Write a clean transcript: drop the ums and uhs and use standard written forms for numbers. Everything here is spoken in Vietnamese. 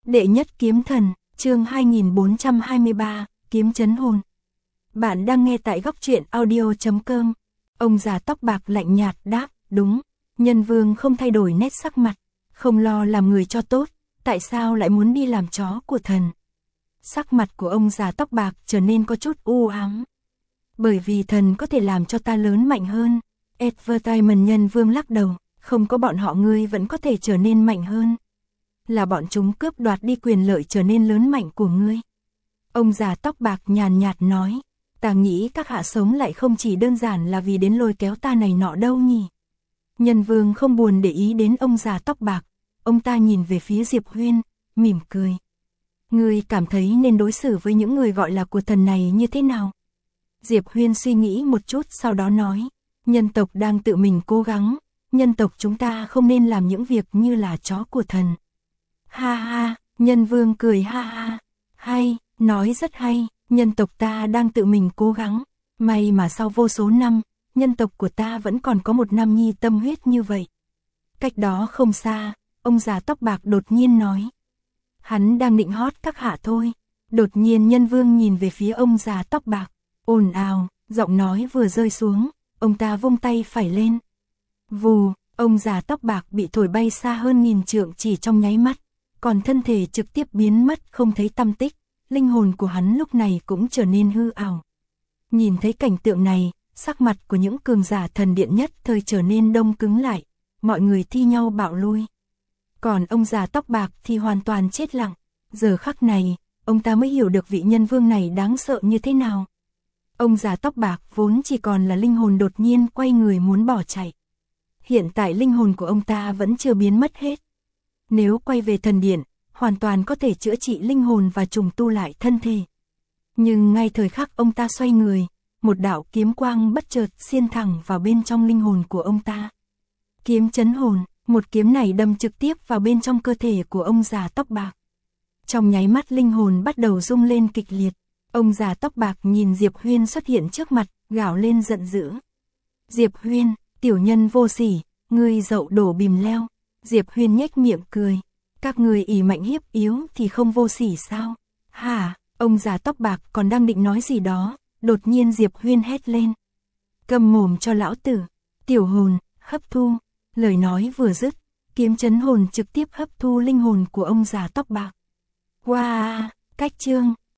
Đệ nhất kiếm thần, chương 2423, kiếm chấn hồn. Bạn đang nghe tại góc truyện audio.com. Ông già tóc bạc lạnh nhạt đáp, đúng. Nhân vương không thay đổi nét sắc mặt, không lo làm người cho tốt, tại sao lại muốn đi làm chó của thần? Sắc mặt của ông già tóc bạc trở nên có chút u ám. Bởi vì thần có thể làm cho ta lớn mạnh hơn. Advertisement nhân vương lắc đầu, không có bọn họ ngươi vẫn có thể trở nên mạnh hơn. Là bọn chúng cướp đoạt đi quyền lợi trở nên lớn mạnh của ngươi. Ông già tóc bạc nhàn nhạt nói, ta nghĩ các hạ sống lại không chỉ đơn giản là vì đến lôi kéo ta này nọ đâu nhỉ. Nhân vương không buồn để ý đến ông già tóc bạc, ông ta nhìn về phía Diệp Huyên, mỉm cười. Ngươi cảm thấy nên đối xử với những người gọi là của thần này như thế nào? Diệp Huyên suy nghĩ một chút sau đó nói, nhân tộc đang tự mình cố gắng, nhân tộc chúng ta không nên làm những việc như là chó của thần. Ha ha, nhân vương cười ha ha, hay, nói rất hay, nhân tộc ta đang tự mình cố gắng, may mà sau vô số năm, nhân tộc của ta vẫn còn có một nam nhi tâm huyết như vậy. Cách đó không xa, ông già tóc bạc đột nhiên nói. Hắn đang định hót các hạ thôi. Đột nhiên nhân vương nhìn về phía ông già tóc bạc, ồn ào, giọng nói vừa rơi xuống, ông ta vung tay phải lên. Vù, ông già tóc bạc bị thổi bay xa hơn 1000 trượng chỉ trong nháy mắt, còn thân thể trực tiếp biến mất không thấy tăm tích, linh hồn của hắn lúc này cũng trở nên hư ảo. Nhìn thấy cảnh tượng này, sắc mặt của những cường giả thần điện nhất thời trở nên đông cứng lại, mọi người thi nhau bạo lui. Còn ông già tóc bạc thì hoàn toàn chết lặng, giờ khắc này, ông ta mới hiểu được vị nhân vương này đáng sợ như thế nào. Ông già tóc bạc vốn chỉ còn là linh hồn đột nhiên quay người muốn bỏ chạy. Hiện tại linh hồn của ông ta vẫn chưa biến mất hết. Nếu quay về thần điện, hoàn toàn có thể chữa trị linh hồn và trùng tu lại thân thể. Nhưng ngay thời khắc ông ta xoay người, một đạo kiếm quang bất chợt xiên thẳng vào bên trong linh hồn của ông ta. Kiếm chấn hồn, một kiếm này đâm trực tiếp vào bên trong cơ thể của ông già tóc bạc. Trong nháy mắt linh hồn bắt đầu rung lên kịch liệt. Ông già tóc bạc nhìn Diệp Huyên xuất hiện trước mặt, gào lên giận dữ. Diệp Huyên, tiểu nhân vô sỉ, ngươi dậu đổ bìm leo. Diệp Huyên nhếch miệng cười. Các người ỷ mạnh hiếp yếu thì không vô sỉ sao? Hả? Ông già tóc bạc còn đang định nói gì đó, đột nhiên Diệp Huyên hét lên. Câm mồm cho lão tử, tiểu hồn, hấp thu. Lời nói vừa dứt, kiếm chấn hồn trực tiếp hấp thu linh hồn của ông già tóc bạc. Wow, cách chương.